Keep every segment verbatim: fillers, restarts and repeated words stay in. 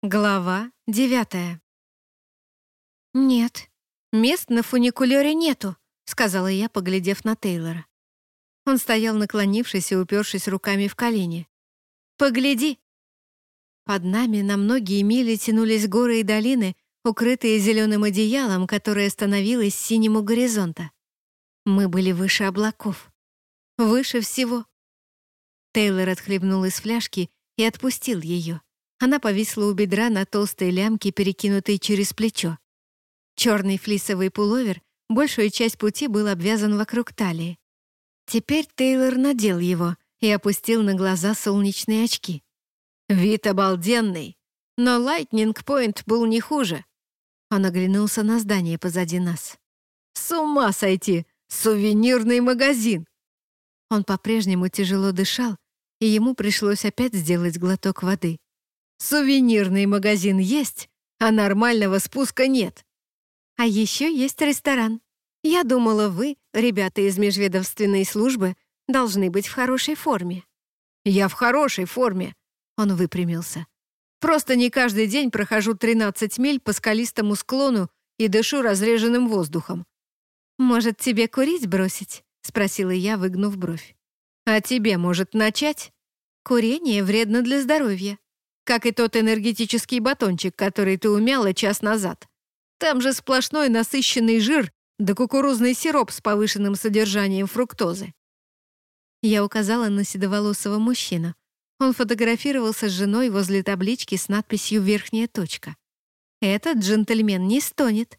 Глава девятая. «Нет, мест на фуникулёре нету», — сказала я, поглядев на Тейлора. Он стоял, наклонившись и упершись руками в колени. «Погляди!» Под нами на многие мили тянулись горы и долины, укрытые зеленым одеялом, которое становилось синим у горизонта. Мы были выше облаков. Выше всего. Тейлор отхлебнул из фляжки и отпустил ее. Она повисла у бедра на толстой лямке, перекинутой через плечо. Черный флисовый пуловер большую часть пути был обвязан вокруг талии. Теперь Тейлор надел его и опустил на глаза солнечные очки. Вид обалденный, но Лайтнинг-Пойнт был не хуже. Он оглянулся на здание позади нас. «С ума сойти! Сувенирный магазин!» Он по-прежнему тяжело дышал, и ему пришлось опять сделать глоток воды. «Сувенирный магазин есть, а нормального спуска нет. А еще есть ресторан. Я думала, вы, ребята из межведомственной службы, должны быть в хорошей форме». «Я в хорошей форме», — он выпрямился. «Просто не каждый день прохожу тринадцать миль по скалистому склону и дышу разреженным воздухом». «Может, тебе курить бросить?» — спросила я, выгнув бровь. «А тебе, может, начать? Курение вредно для здоровья. Как и тот энергетический батончик, который ты умяла час назад. Там же сплошной насыщенный жир да кукурузный сироп с повышенным содержанием фруктозы». Я указала на седоволосого мужчину. Он фотографировался с женой возле таблички с надписью «Верхняя точка». «Этот джентльмен не стонет».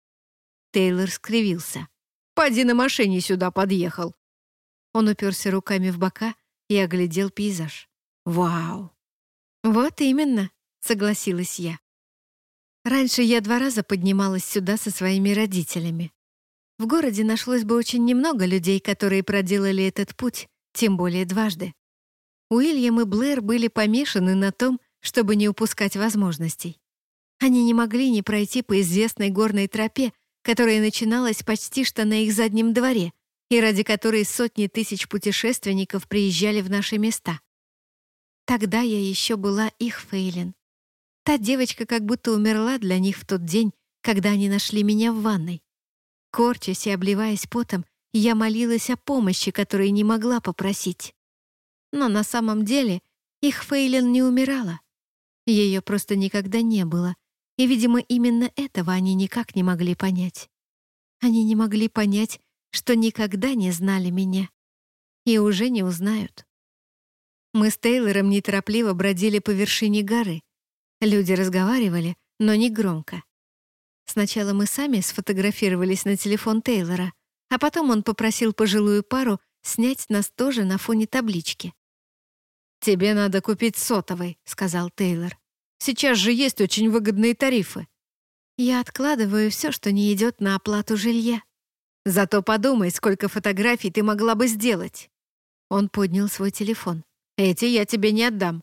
Тейлор скривился. «Поди на машине сюда подъехал». Он уперся руками в бока и оглядел пейзаж. «Вау!» «Вот именно», — согласилась я. Раньше я два раза поднималась сюда со своими родителями. В городе нашлось бы очень немного людей, которые проделали этот путь, тем более дважды. Уильям и Блэр были помешаны на том, чтобы не упускать возможностей. Они не могли не пройти по известной горной тропе, которая начиналась почти что на их заднем дворе, и ради которой сотни тысяч путешественников приезжали в наши места. Тогда я еще была их Фейлин. Та девочка как будто умерла для них в тот день, когда они нашли меня в ванной. Корчась и обливаясь потом, я молилась о помощи, которой не могла попросить. Но на самом деле их Фейлин не умирала. Ее просто никогда не было, и, видимо, именно этого они никак не могли понять. Они не могли понять, что никогда не знали меня. И уже не узнают. Мы с Тейлором неторопливо бродили по вершине горы. Люди разговаривали, но не громко. Сначала мы сами сфотографировались на телефон Тейлора, а потом он попросил пожилую пару снять нас тоже на фоне таблички. «Тебе надо купить сотовый», — сказал Тейлор. «Сейчас же есть очень выгодные тарифы». Я откладываю все, что не идет на оплату жилья. «Зато подумай, сколько фотографий ты могла бы сделать». Он поднял свой телефон. «Эти я тебе не отдам».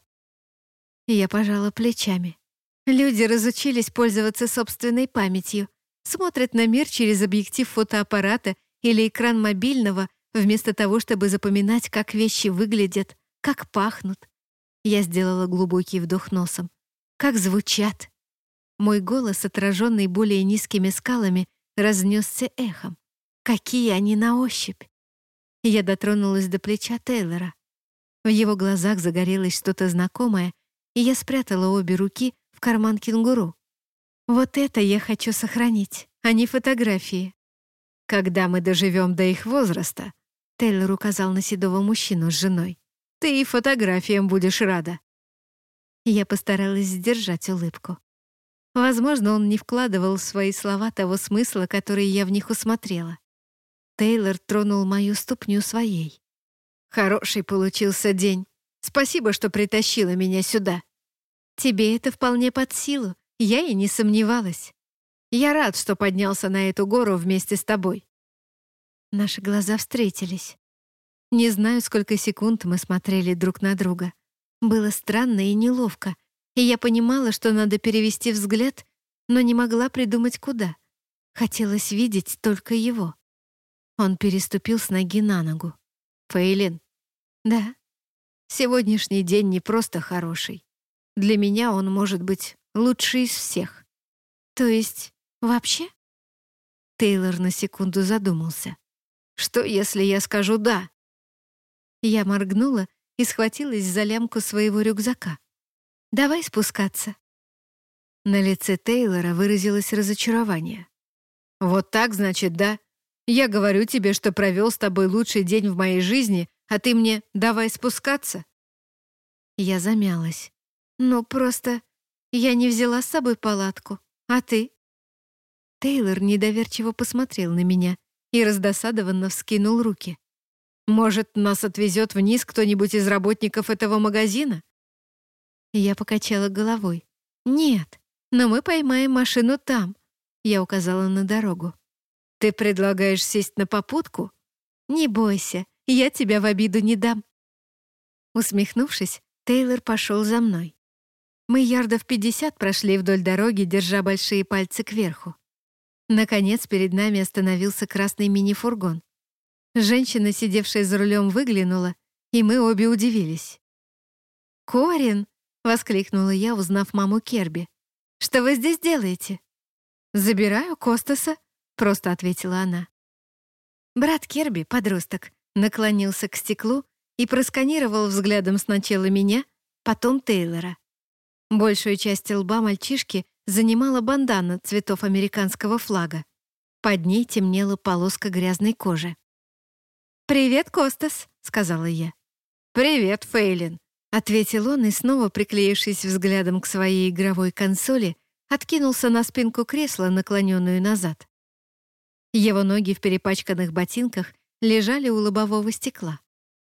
Я пожала плечами. Люди разучились пользоваться собственной памятью, смотрят на мир через объектив фотоаппарата или экран мобильного, вместо того, чтобы запоминать, как вещи выглядят, как пахнут. Я сделала глубокий вдох носом. Как звучат. Мой голос, отраженный более низкими скалами, разнесся эхом. Какие они на ощупь. Я дотронулась до плеча Тейлора. В его глазах загорелось что-то знакомое, и я спрятала обе руки в карман кенгуру. Вот это я хочу сохранить, а не фотографии. Когда мы доживем до их возраста, Тейлор указал на седого мужчину с женой, ты и фотографиям будешь рада. Я постаралась сдержать улыбку. Возможно, он не вкладывал в свои слова того смысла, который я в них усмотрела. Тейлор тронул мою ступню своей. «Хороший получился день. Спасибо, что притащила меня сюда. Тебе это вполне под силу, я и не сомневалась. Я рад, что поднялся на эту гору вместе с тобой». Наши глаза встретились. Не знаю, сколько секунд мы смотрели друг на друга. Было странно и неловко, и я понимала, что надо перевести взгляд, но не могла придумать, куда. Хотелось видеть только его. Он переступил с ноги на ногу. «Фейлин». «Да». «Сегодняшний день не просто хороший. Для меня он может быть лучший из всех. То есть вообще? Тейлор на секунду задумался. Что, если я скажу «да»? Я моргнула и схватилась за лямку своего рюкзака. «Давай спускаться». На лице Тейлора выразилось разочарование. «Вот так, значит, да? Я говорю тебе, что провел с тобой лучший день в моей жизни, а ты мне «давай спускаться»?» Я замялась. «Ну, просто я не взяла с собой палатку. А ты?» Тейлор недоверчиво посмотрел на меня и раздосадованно вскинул руки. «Может, нас отвезет вниз кто-нибудь из работников этого магазина?» Я покачала головой. «Нет, но мы поймаем машину там», — я указала на дорогу. «Ты предлагаешь сесть на попутку?» «Не бойся, я тебя в обиду не дам». Усмехнувшись, Тейлор пошел за мной. Мы ярдов пятьдесят прошли вдоль дороги, держа большие пальцы кверху. Наконец, перед нами остановился красный мини-фургон. Женщина, сидевшая за рулем, выглянула, и мы обе удивились. «Корин!» — воскликнула я, узнав маму Керби. «Что вы здесь делаете?» «Забираю Костаса», — просто ответила она. Брат Керби, подросток, наклонился к стеклу и просканировал взглядом сначала меня, потом Тейлора. Большую часть лба мальчишки занимала бандана цветов американского флага. Под ней темнела полоска грязной кожи. «Привет, Костас», — сказала я. «Привет, Фейлин», — ответил он и, снова приклеившись взглядом к своей игровой консоли, откинулся на спинку кресла, наклоненную назад. Его ноги в перепачканных ботинках лежали у лобового стекла.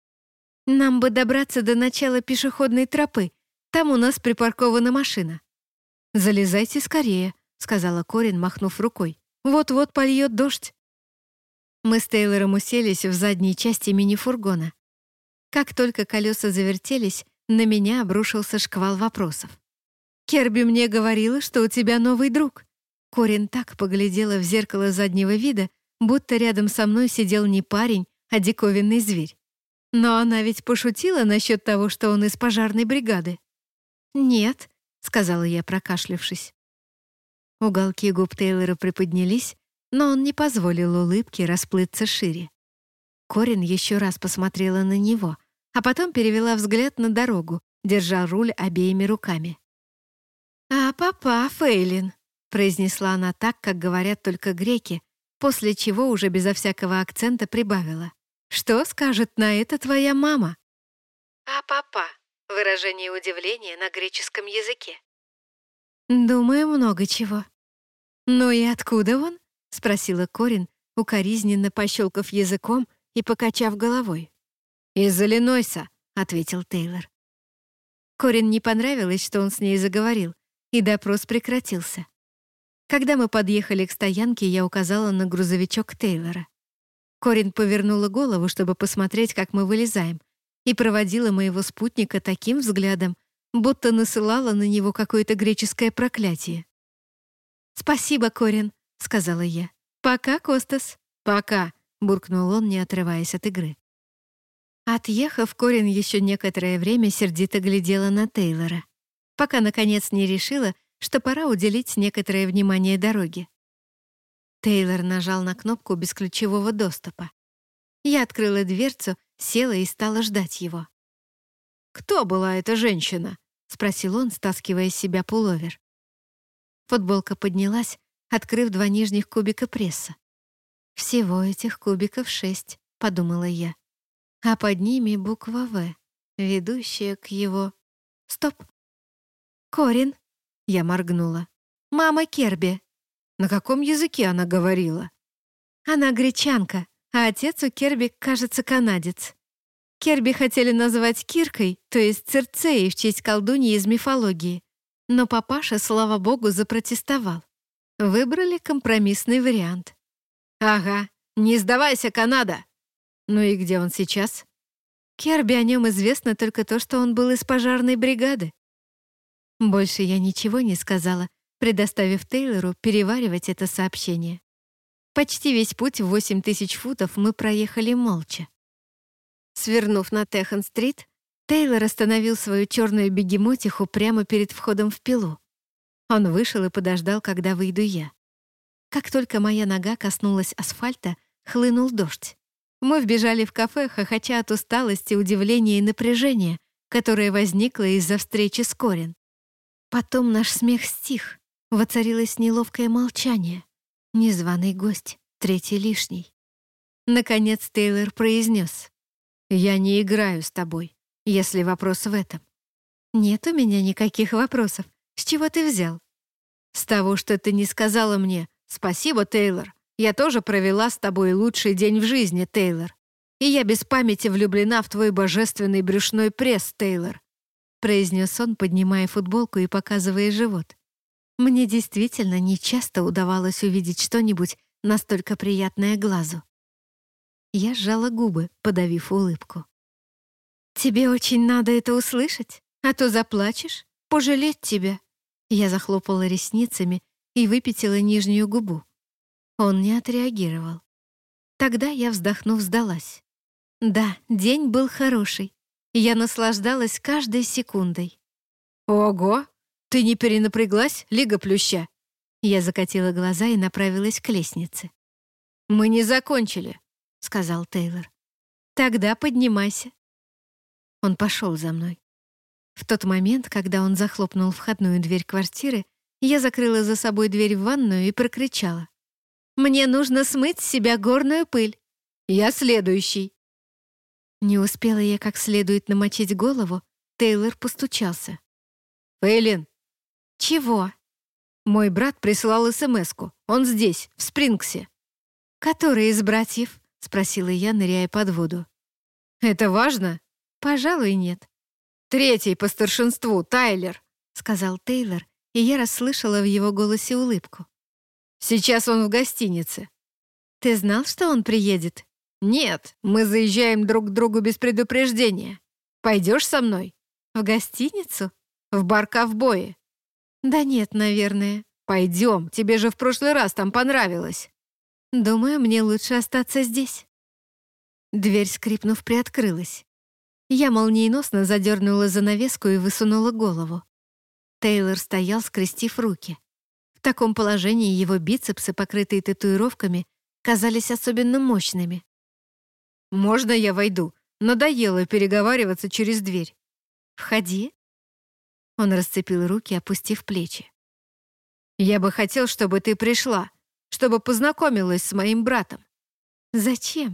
«Нам бы добраться до начала пешеходной тропы. Там у нас припаркована машина». «Залезайте скорее», — сказала Корин, махнув рукой. «Вот-вот польет дождь». Мы с Тейлором уселись в задней части мини-фургона. Как только колеса завертелись, на меня обрушился шквал вопросов. «Керби мне говорила, что у тебя новый друг». Корин так поглядела в зеркало заднего вида, будто рядом со мной сидел не парень, а диковинный зверь. Но она ведь пошутила насчет того, что он из пожарной бригады. «Нет», — сказала я, прокашлявшись. Уголки губ Тейлора приподнялись, но он не позволил улыбке расплыться шире. Корин еще раз посмотрела на него, а потом перевела взгляд на дорогу, держа руль обеими руками. «А папа, Фейлин», — произнесла она так, как говорят только греки, после чего уже безо всякого акцента прибавила. «Что скажет на это твоя мама?» «А папа» — выражение удивления на греческом языке. «Думаю, много чего». «Ну и откуда он?» — спросила Корин, укоризненно пощелкав языком и покачав головой. «Из Иллинойса», — ответил Тейлор. Корин не понравилось, что он с ней заговорил, и допрос прекратился. Когда мы подъехали к стоянке, я указала на грузовичок Тейлора. Корин повернула голову, чтобы посмотреть, как мы вылезаем, и проводила моего спутника таким взглядом, будто насылала на него какое-то греческое проклятие. «Спасибо, Корин», — сказала я. «Пока, Костас». «Пока», — буркнул он, не отрываясь от игры. Отъехав, Корин еще некоторое время сердито глядела на Тейлора, пока, наконец, не решила, что пора уделить некоторое внимание дороге. Тейлор нажал на кнопку бесключевого доступа. Я открыла дверцу, села и стала ждать его. «Кто была эта женщина?» — спросил он, стаскивая с себя пуловер. Футболка поднялась, открыв два нижних кубика пресса. «Всего этих кубиков шесть», — подумала я. А под ними буква «В», ведущая к его... Стоп! «Корин!» — я моргнула. «Мама Керби!» На каком языке она говорила? Она гречанка, а отец у Керби, кажется, канадец. Керби хотели назвать Киркой, то есть Цирцеей в честь колдуньи из мифологии. Но папаша, слава богу, запротестовал. Выбрали компромиссный вариант. «Ага, не сдавайся, Канада!» «Ну и где он сейчас?» Керби о нем известно только то, что он был из пожарной бригады. Больше я ничего не сказала, предоставив Тейлору переваривать это сообщение. Почти весь путь в восемь тысяч футов мы проехали молча. Свернув на Техан-стрит, Тейлор остановил свою черную бегемотиху прямо перед входом в Пилу. Он вышел и подождал, когда выйду я. Как только моя нога коснулась асфальта, хлынул дождь. Мы вбежали в кафе, хохоча от усталости, удивления и напряжения, которое возникло из-за встречи с Корин. Потом наш смех стих, воцарилось неловкое молчание. Незваный гость, третий лишний. Наконец Тейлор произнес: «Я не играю с тобой, если вопрос в этом». «Нет у меня никаких вопросов. С чего ты взял?» «С того, что ты не сказала мне: спасибо, Тейлор. Я тоже провела с тобой лучший день в жизни, Тейлор. И я без памяти влюблена в твой божественный брюшной пресс, Тейлор», произнес он, поднимая футболку и показывая живот. Мне действительно нечасто удавалось увидеть что-нибудь настолько приятное глазу. Я сжала губы, подавив улыбку. «Тебе очень надо это услышать, а то заплачешь, пожалеть тебя». Я захлопала ресницами и выпятила нижнюю губу. Он не отреагировал. Тогда я, вздохнув, сдалась. Да, день был хороший. Я наслаждалась каждой секундой. «Ого! Ты не перенапряглась, Лига Плюща?» Я закатила глаза и направилась к лестнице. «Мы не закончили», — сказал Тейлор. «Тогда поднимайся». Он пошел за мной. В тот момент, когда он захлопнул входную дверь квартиры, я закрыла за собой дверь в ванную и прокричала: «Мне нужно смыть с себя горную пыль. Я следующий». Не успела я как следует намочить голову, Тейлор постучался. «Фейлин». «Чего?» «Мой брат прислал смс-ку. Он здесь, в Спрингсе». «Который из братьев?» — спросила я, ныряя под воду. «Это важно?» «Пожалуй, нет». «Третий по старшинству, Тайлер», — сказал Тейлор, и я расслышала в его голосе улыбку. «Сейчас он в гостинице». «Ты знал, что он приедет?» «Нет, мы заезжаем друг к другу без предупреждения. Пойдешь со мной?» «В гостиницу?» «В бар ковбои». «Да нет, наверное». «Пойдем, тебе же в прошлый раз там понравилось». «Думаю, мне лучше остаться здесь». Дверь, скрипнув, приоткрылась. Я молниеносно задернула занавеску и высунула голову. Тейлор стоял, скрестив руки. В таком положении его бицепсы, покрытые татуировками, казались особенно мощными. «Можно я войду? Надоело переговариваться через дверь». «Входи». Он расцепил руки, опустив плечи. «Я бы хотел, чтобы ты пришла, чтобы познакомилась с моим братом». «Зачем?»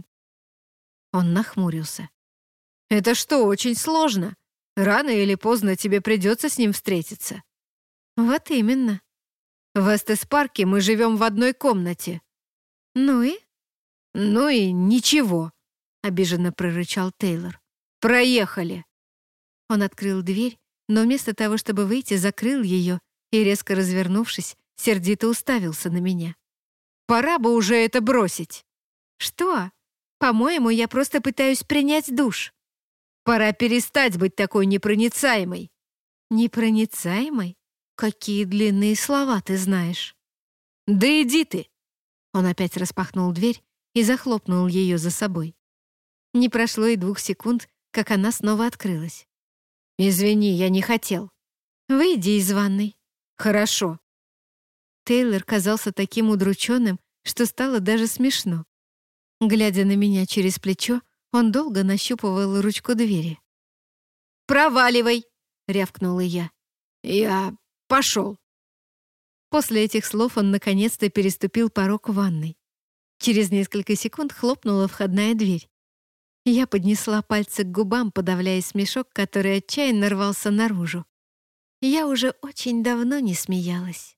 Он нахмурился. «Это что, очень сложно? Рано или поздно тебе придется с ним встретиться». «Вот именно». «В Эстес-парке мы живем в одной комнате». «Ну и?» «Ну и ничего», — обиженно прорычал Тейлор. «Проехали». Он открыл дверь, но вместо того, чтобы выйти, закрыл ее и, резко развернувшись, сердито уставился на меня. «Пора бы уже это бросить». «Что? По-моему, я просто пытаюсь принять душ». «Пора перестать быть такой непроницаемой». «Непроницаемой? Какие длинные слова ты знаешь». «Да иди ты!» Он опять распахнул дверь и захлопнул ее за собой. Не прошло и двух секунд, как она снова открылась. «Извини, я не хотел». «Выйди из ванной». «Хорошо». Тейлор казался таким удрученным, что стало даже смешно. Глядя на меня через плечо, он долго нащупывал ручку двери. «Проваливай!» — рявкнула я. «Я пошел». После этих слов он наконец-то переступил порог ванной. Через несколько секунд хлопнула входная дверь. Я поднесла пальцы к губам, подавляя смешок, который отчаянно рвался наружу. Я уже очень давно не смеялась.